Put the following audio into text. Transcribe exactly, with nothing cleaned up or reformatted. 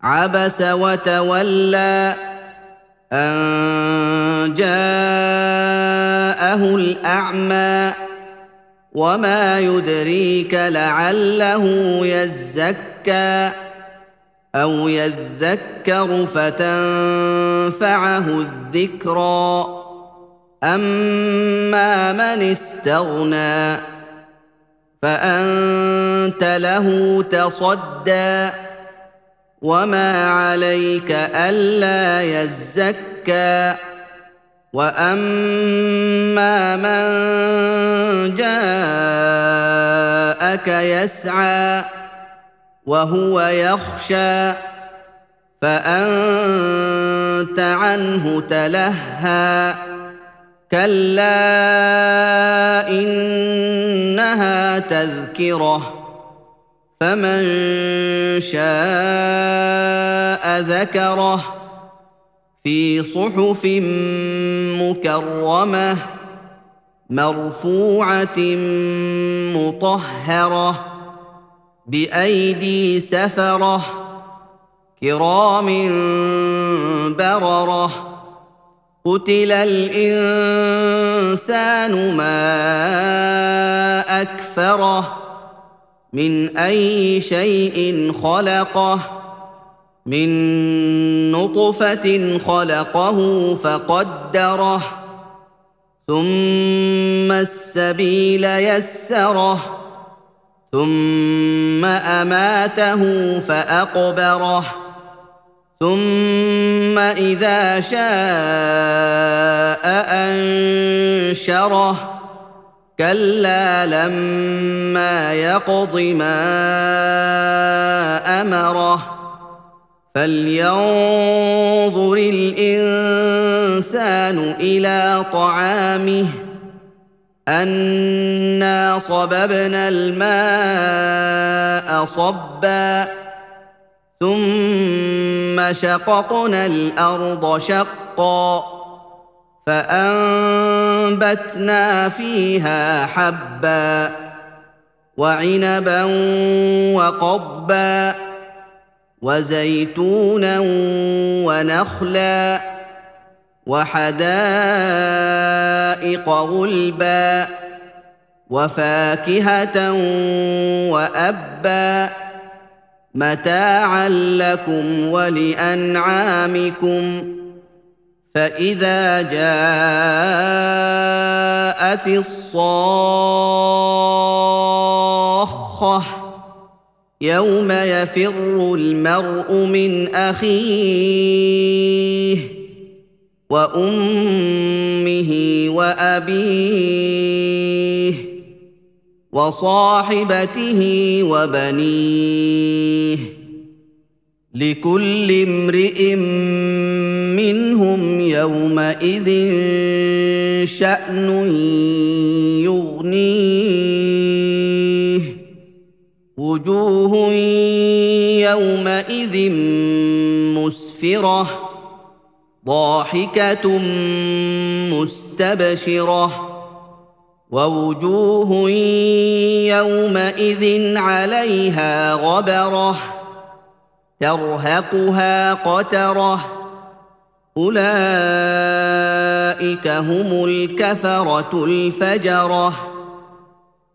عبس وتولى أن جاءه الأعمى وما يدريك لعله يزكى أو يذكر فتنفعه الذكرى أما من استغنى فأنت له تصدى وما عليك ألا يزكى وأما من جاءك يسعى وهو يخشى فأنت عنه تلهى كلا إنها تذكرة فمن شاء ذكره في صحف مكرمة مرفوعة مطهرة بأيدي سفرة كرام بررة قتل الإنسان ما أكفره من أي شيء خلقه من نطفة خلقه فقدره ثم السبيل يسره ثم أماته فأقبره ثم إذا شاء أنشره كلا لما يقض ما أمره فلينظر الإنسان إلى طعامه أنا صببنا الماء صبا ثم شققنا الأرض شقا فأنبتنا فيها حبا وعنبا وقضبا وزيتونا ونخلا وحدائق غلبا وفاكهة وأبا متاعا لكم ولأنعامكم فإذا جاءت الصاخة يوم يفر المرء من أخيه وأمه وأبيه وصاحبته وبنيه لكل امرئ منهم يومئذ شأن يغنيه وجوه يومئذ مسفرة ضاحكة مستبشرة ووجوه يومئذ عليها غبرة ترهقها قترة أولئك هم الكفرة الفجرة